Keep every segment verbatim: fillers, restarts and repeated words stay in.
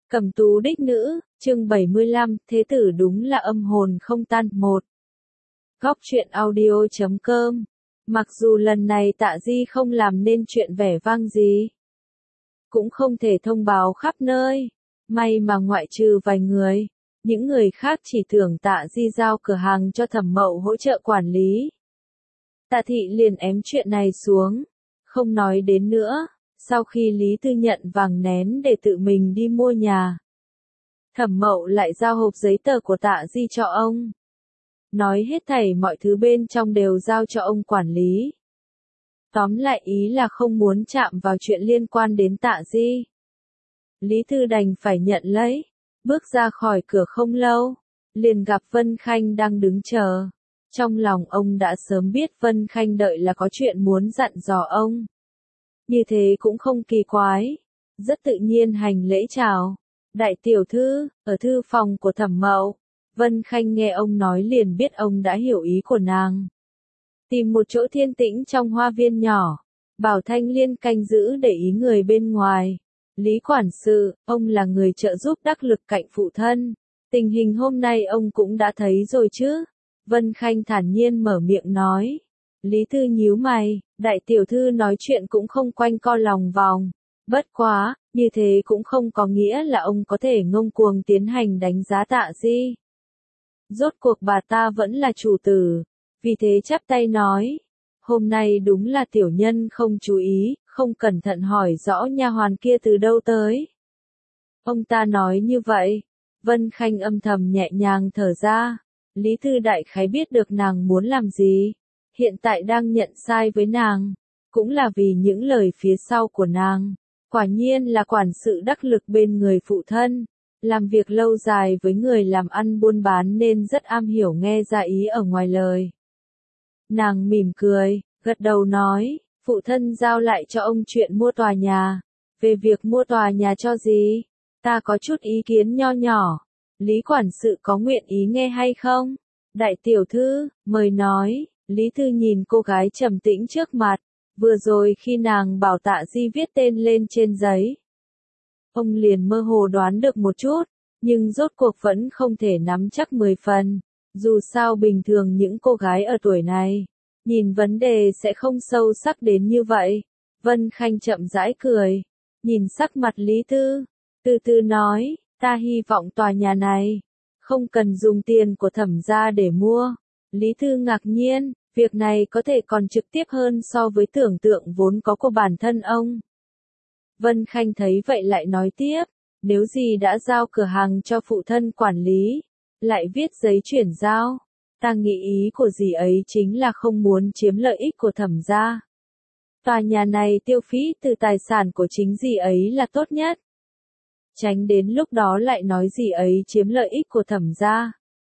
Cẩm tú đích nữ, chương bảy mươi lăm, thế tử đúng là âm hồn không tan. Một. Góc truyện audio chấm com. Mặc dù lần này Tạ Di không làm nên chuyện vẻ vang gì, cũng không thể thông báo khắp nơi, may mà ngoại trừ vài người, những người khác chỉ tưởng Tạ Di giao cửa hàng cho Thẩm Mậu hỗ trợ quản lý. Tạ Thị liền ém chuyện này xuống, không nói đến nữa. Sau khi Lý Tư nhận vàng nén để tự mình đi mua nhà, Thẩm Mậu lại giao hộp giấy tờ của Tạ Di cho ông. Nói hết thảy mọi thứ bên trong đều giao cho ông quản lý. Tóm lại ý là không muốn chạm vào chuyện liên quan đến Tạ Di. Lý Tư đành phải nhận lấy, bước ra khỏi cửa không lâu, liền gặp Vân Khanh đang đứng chờ. Trong lòng ông đã sớm biết Vân Khanh đợi là có chuyện muốn dặn dò ông. Như thế cũng không kỳ quái, rất tự nhiên hành lễ chào. Đại tiểu thư, ở thư phòng của Thẩm Mậu. Vân Khanh nghe ông nói liền biết ông đã hiểu ý của nàng. Tìm một chỗ thiên tĩnh trong hoa viên nhỏ, bảo Thanh Liên canh giữ để ý người bên ngoài. Lý quản sự, ông là người trợ giúp đắc lực cạnh phụ thân. Tình hình hôm nay ông cũng đã thấy rồi chứ? Vân Khanh thản nhiên mở miệng nói. Lý Tư nhíu mày, đại tiểu thư nói chuyện cũng không quanh co lòng vòng. Bất quá, như thế cũng không có nghĩa là ông có thể ngông cuồng tiến hành đánh giá Tạ Di. Rốt cuộc bà ta vẫn là chủ tử, vì thế chắp tay nói. Hôm nay đúng là tiểu nhân không chú ý, không cẩn thận hỏi rõ nha hoàn kia từ đâu tới. Ông ta nói như vậy, Vân Khanh âm thầm nhẹ nhàng thở ra. Lý Tư đại khái biết được nàng muốn làm gì. Hiện tại đang nhận sai với nàng, cũng là vì những lời phía sau của nàng. Quả nhiên là quản sự đắc lực bên người phụ thân, làm việc lâu dài với người làm ăn buôn bán nên rất am hiểu nghe ra ý ở ngoài lời. Nàng mỉm cười, gật đầu nói, phụ thân giao lại cho ông chuyện mua tòa nhà. Về việc mua tòa nhà cho gì, ta có chút ý kiến nho nhỏ. Lý quản sự có nguyện ý nghe hay không? Đại tiểu thư, mời nói. Lý Tư nhìn cô gái trầm tĩnh trước mặt, vừa rồi khi nàng bảo Tạ Di viết tên lên trên giấy. Ông liền mơ hồ đoán được một chút, nhưng rốt cuộc vẫn không thể nắm chắc mười phần. Dù sao bình thường những cô gái ở tuổi này, nhìn vấn đề sẽ không sâu sắc đến như vậy. Vân Khanh chậm rãi cười, nhìn sắc mặt Lý Tư, từ từ nói, ta hy vọng tòa nhà này không cần dùng tiền của Thẩm gia để mua. Lý Tư ngạc nhiên, việc này có thể còn trực tiếp hơn so với tưởng tượng vốn có của bản thân ông. Vân Khanh thấy vậy lại nói tiếp, nếu gì đã giao cửa hàng cho phụ thân quản lý, lại viết giấy chuyển giao, ta nghĩ ý của dì ấy chính là không muốn chiếm lợi ích của Thẩm gia. Tòa nhà này tiêu phí từ tài sản của chính dì ấy là tốt nhất. Tránh đến lúc đó lại nói dì ấy chiếm lợi ích của Thẩm gia.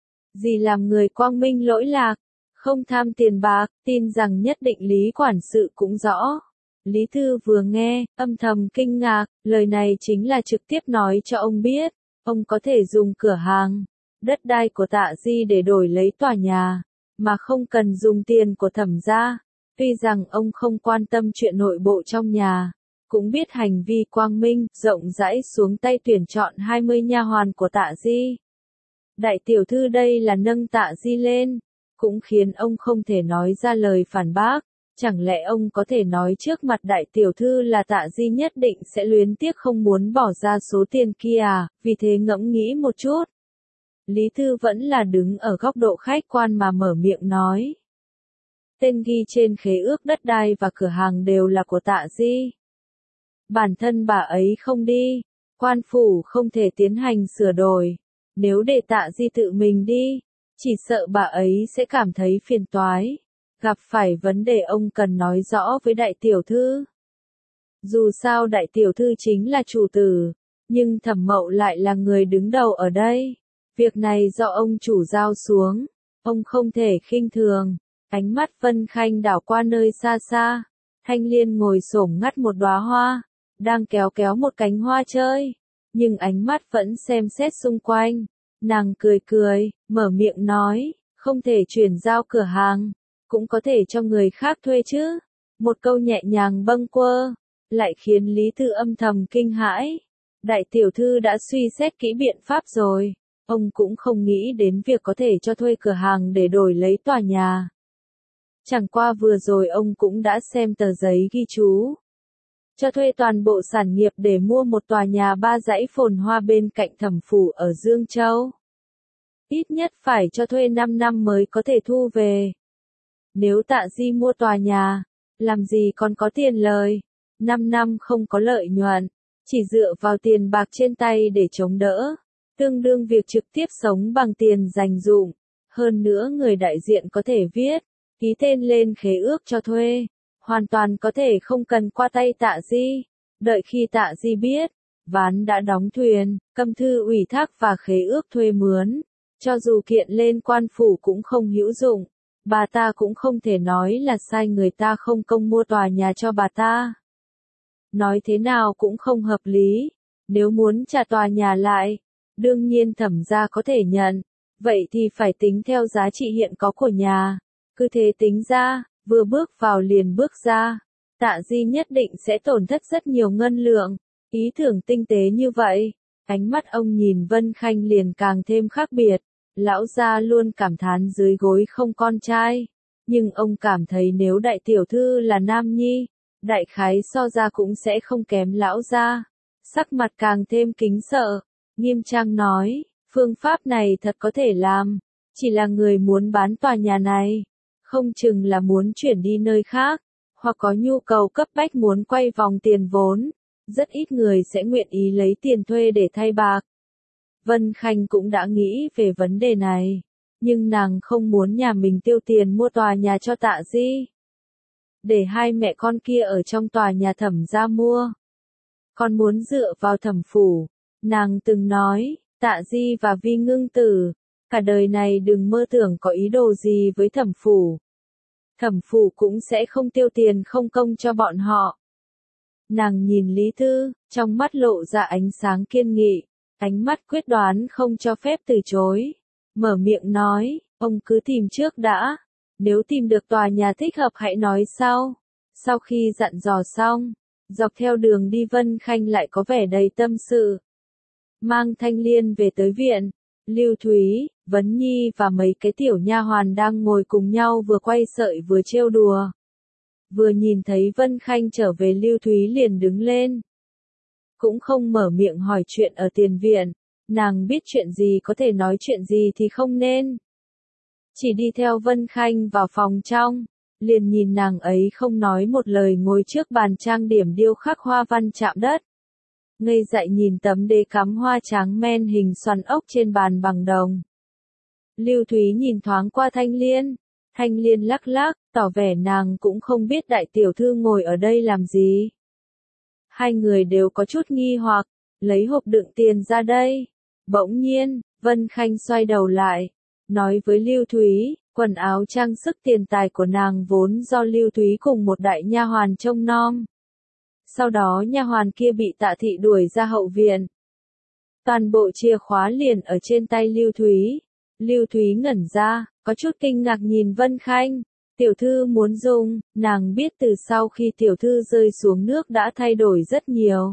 Dì làm người quang minh lỗi lạc, không tham tiền bạc, tin rằng nhất định Lý quản sự cũng rõ. Lý Tư vừa nghe, âm thầm kinh ngạc, lời này chính là trực tiếp nói cho ông biết, ông có thể dùng cửa hàng, đất đai của Tạ Di để đổi lấy tòa nhà, mà không cần dùng tiền của Thẩm gia. Tuy rằng ông không quan tâm chuyện nội bộ trong nhà, cũng biết hành vi quang minh, rộng rãi xuống tay tuyển chọn hai mươi nha hoàn của Tạ Di. Đại tiểu thư đây là nâng Tạ Di lên, cũng khiến ông không thể nói ra lời phản bác. Chẳng lẽ ông có thể nói trước mặt đại tiểu thư là Tạ Di nhất định sẽ luyến tiếc không muốn bỏ ra số tiền kia à? Vì thế ngẫm nghĩ một chút, Lý Tư vẫn là đứng ở góc độ khách quan mà mở miệng nói. Tên ghi trên khế ước đất đai và cửa hàng đều là của Tạ Di. Bản thân bà ấy không đi, quan phủ không thể tiến hành sửa đổi. Nếu để Tạ Di tự mình đi, chỉ sợ bà ấy sẽ cảm thấy phiền toái, gặp phải vấn đề ông cần nói rõ với đại tiểu thư. Dù sao đại tiểu thư chính là chủ tử, nhưng Thẩm Mậu lại là người đứng đầu ở đây. Việc này do ông chủ giao xuống, ông không thể khinh thường. Ánh mắt Vân Khanh đảo qua nơi xa xa, Thanh Liên ngồi xổm ngắt một đóa hoa, đang kéo kéo một cánh hoa chơi, nhưng ánh mắt vẫn xem xét xung quanh. Nàng cười cười, mở miệng nói, không thể chuyển giao cửa hàng, cũng có thể cho người khác thuê chứ. Một câu nhẹ nhàng bâng quơ, lại khiến Lý Tư âm thầm kinh hãi. Đại tiểu thư đã suy xét kỹ biện pháp rồi. Ông cũng không nghĩ đến việc có thể cho thuê cửa hàng để đổi lấy tòa nhà. Chẳng qua vừa rồi ông cũng đã xem tờ giấy ghi chú. Cho thuê toàn bộ sản nghiệp để mua một tòa nhà ba dãy phồn hoa bên cạnh Thẩm phủ ở Dương Châu. Ít nhất phải cho thuê năm năm mới có thể thu về. Nếu Tạ Di mua tòa nhà, làm gì còn có tiền lời, năm năm không có lợi nhuận, chỉ dựa vào tiền bạc trên tay để chống đỡ, tương đương việc trực tiếp sống bằng tiền dành dụm. Hơn nữa người đại diện có thể viết, ký tên lên khế ước cho thuê, hoàn toàn có thể không cần qua tay Tạ Di. Đợi khi Tạ Di biết, ván đã đóng thuyền, câm thư ủy thác và khế ước thuê mướn, cho dù kiện lên quan phủ cũng không hữu dụng. Bà ta cũng không thể nói là sai người ta không công mua tòa nhà cho bà ta. Nói thế nào cũng không hợp lý. Nếu muốn trả tòa nhà lại, đương nhiên Thẩm gia có thể nhận. Vậy thì phải tính theo giá trị hiện có của nhà. Cứ thế tính ra, vừa bước vào liền bước ra. Tạ Di nhất định sẽ tổn thất rất nhiều ngân lượng. Ý tưởng tinh tế như vậy, ánh mắt ông nhìn Vân Khanh liền càng thêm khác biệt. Lão gia luôn cảm thán dưới gối không con trai, nhưng ông cảm thấy nếu đại tiểu thư là nam nhi, đại khái so ra cũng sẽ không kém lão gia. Sắc mặt càng thêm kính sợ, nghiêm trang nói, phương pháp này thật có thể làm, chỉ là người muốn bán tòa nhà này, không chừng là muốn chuyển đi nơi khác, hoặc có nhu cầu cấp bách muốn quay vòng tiền vốn, rất ít người sẽ nguyện ý lấy tiền thuê để thay bạc. Vân Khanh cũng đã nghĩ về vấn đề này, nhưng nàng không muốn nhà mình tiêu tiền mua tòa nhà cho Tạ Di. Để hai mẹ con kia ở trong tòa nhà Thẩm gia mua. Con muốn dựa vào Thẩm phủ, nàng từng nói, Tạ Di và Vi Ngưng Tử, cả đời này đừng mơ tưởng có ý đồ gì với Thẩm phủ. Thẩm phủ cũng sẽ không tiêu tiền không công cho bọn họ. Nàng nhìn Lý Thư, trong mắt lộ ra ánh sáng kiên nghị. Ánh mắt quyết đoán không cho phép từ chối. Mở miệng nói, ông cứ tìm trước đã. Nếu tìm được tòa nhà thích hợp hãy nói sau. Sau khi dặn dò xong, dọc theo đường đi Vân Khanh lại có vẻ đầy tâm sự. Mang Thanh Liên về tới viện, Lưu Thúy, Vấn Nhi và mấy cái tiểu nha hoàn đang ngồi cùng nhau vừa quay sợi vừa trêu đùa. Vừa nhìn thấy Vân Khanh trở về Lưu Thúy liền đứng lên. Cũng không mở miệng hỏi chuyện ở tiền viện, nàng biết chuyện gì có thể nói chuyện gì thì không nên. Chỉ đi theo Vân Khanh vào phòng trong, liền nhìn nàng ấy không nói một lời ngồi trước bàn trang điểm điêu khắc hoa văn chạm đất. Ngây dại nhìn tấm đế cắm hoa tráng men hình xoắn ốc trên bàn bằng đồng. Lưu Thúy nhìn thoáng qua Thanh Liên, Thanh Liên lắc lắc, tỏ vẻ nàng cũng không biết đại tiểu thư ngồi ở đây làm gì. Hai người đều có chút nghi hoặc, lấy hộp đựng tiền ra đây. Bỗng nhiên, Vân Khanh xoay đầu lại, nói với Lưu Thúy, quần áo trang sức tiền tài của nàng vốn do Lưu Thúy cùng một đại nha hoàn trông nom. Sau đó nha hoàn kia bị Tạ thị đuổi ra hậu viện. Toàn bộ chìa khóa liền ở trên tay Lưu Thúy. Lưu Thúy ngẩn ra, có chút kinh ngạc nhìn Vân Khanh. Tiểu thư muốn dùng, nàng biết từ sau khi tiểu thư rơi xuống nước đã thay đổi rất nhiều.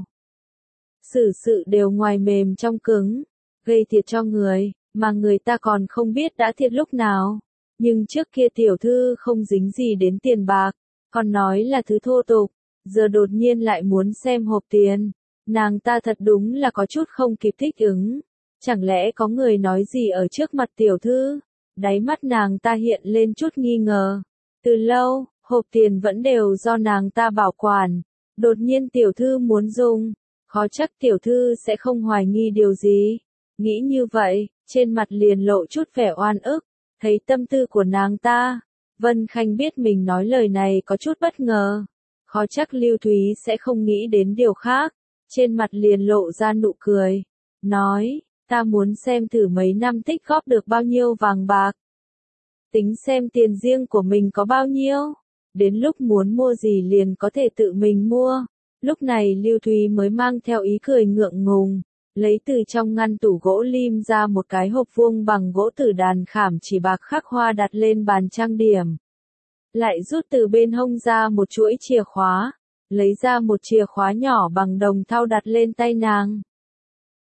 Xử sự đều ngoài mềm trong cứng, gây thiệt cho người, mà người ta còn không biết đã thiệt lúc nào. Nhưng trước kia tiểu thư không dính gì đến tiền bạc, còn nói là thứ thô tục, giờ đột nhiên lại muốn xem hộp tiền. Nàng ta thật đúng là có chút không kịp thích ứng. Chẳng lẽ có người nói gì ở trước mặt tiểu thư? Đáy mắt nàng ta hiện lên chút nghi ngờ. Từ lâu, hộp tiền vẫn đều do nàng ta bảo quản. Đột nhiên tiểu thư muốn dùng, khó chắc tiểu thư sẽ không hoài nghi điều gì. Nghĩ như vậy, trên mặt liền lộ chút vẻ oan ức. Thấy tâm tư của nàng ta, Vân Khanh biết mình nói lời này có chút bất ngờ. Khó chắc Lưu Thúy sẽ không nghĩ đến điều khác. Trên mặt liền lộ ra nụ cười. Nói, ta muốn xem thử mấy năm tích góp được bao nhiêu vàng bạc. Tính xem tiền riêng của mình có bao nhiêu. Đến lúc muốn mua gì liền có thể tự mình mua. Lúc này Lưu Thúy mới mang theo ý cười ngượng ngùng. Lấy từ trong ngăn tủ gỗ lim ra một cái hộp vuông bằng gỗ tử đàn khảm chỉ bạc khắc hoa đặt lên bàn trang điểm. Lại rút từ bên hông ra một chuỗi chìa khóa. Lấy ra một chìa khóa nhỏ bằng đồng thau đặt lên tay nàng.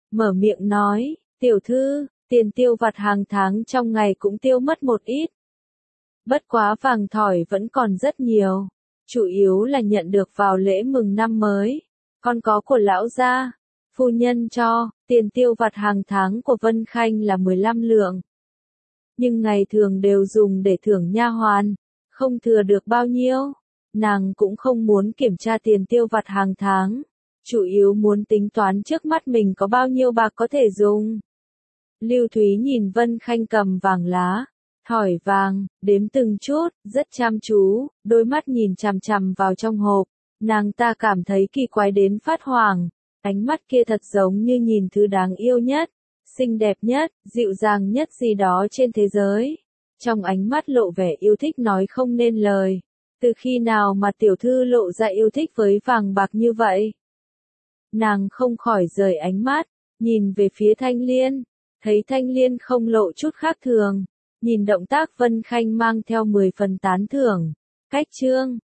mở miệng nói, tiểu thư, tiền tiêu vặt hàng tháng trong ngày cũng tiêu mất một ít. Bất quá vàng thỏi vẫn còn rất nhiều, chủ yếu là nhận được vào lễ mừng năm mới, còn có của lão gia, phu nhân cho, tiền tiêu vặt hàng tháng của Vân Khanh là mười lăm lượng. Nhưng ngày thường đều dùng để thưởng nha hoàn, không thừa được bao nhiêu, nàng cũng không muốn kiểm tra tiền tiêu vặt hàng tháng, chủ yếu muốn tính toán trước mắt mình có bao nhiêu bạc có thể dùng. Lưu Thúy nhìn Vân Khanh cầm vàng lá, thỏi vàng, đếm từng chút, rất chăm chú, đôi mắt nhìn chằm chằm vào trong hộp, nàng ta cảm thấy kỳ quái đến phát hoảng, ánh mắt kia thật giống như nhìn thứ đáng yêu nhất, xinh đẹp nhất, dịu dàng nhất gì đó trên thế giới. Trong ánh mắt lộ vẻ yêu thích nói không nên lời. Từ khi nào mà tiểu thư lộ ra yêu thích với vàng bạc như vậy? Nàng không khỏi rời ánh mắt, nhìn về phía Thanh Liên, thấy Thanh Liên không lộ chút khác thường, nhìn động tác Vân Khanh mang theo mười phần tán thưởng. Cách chương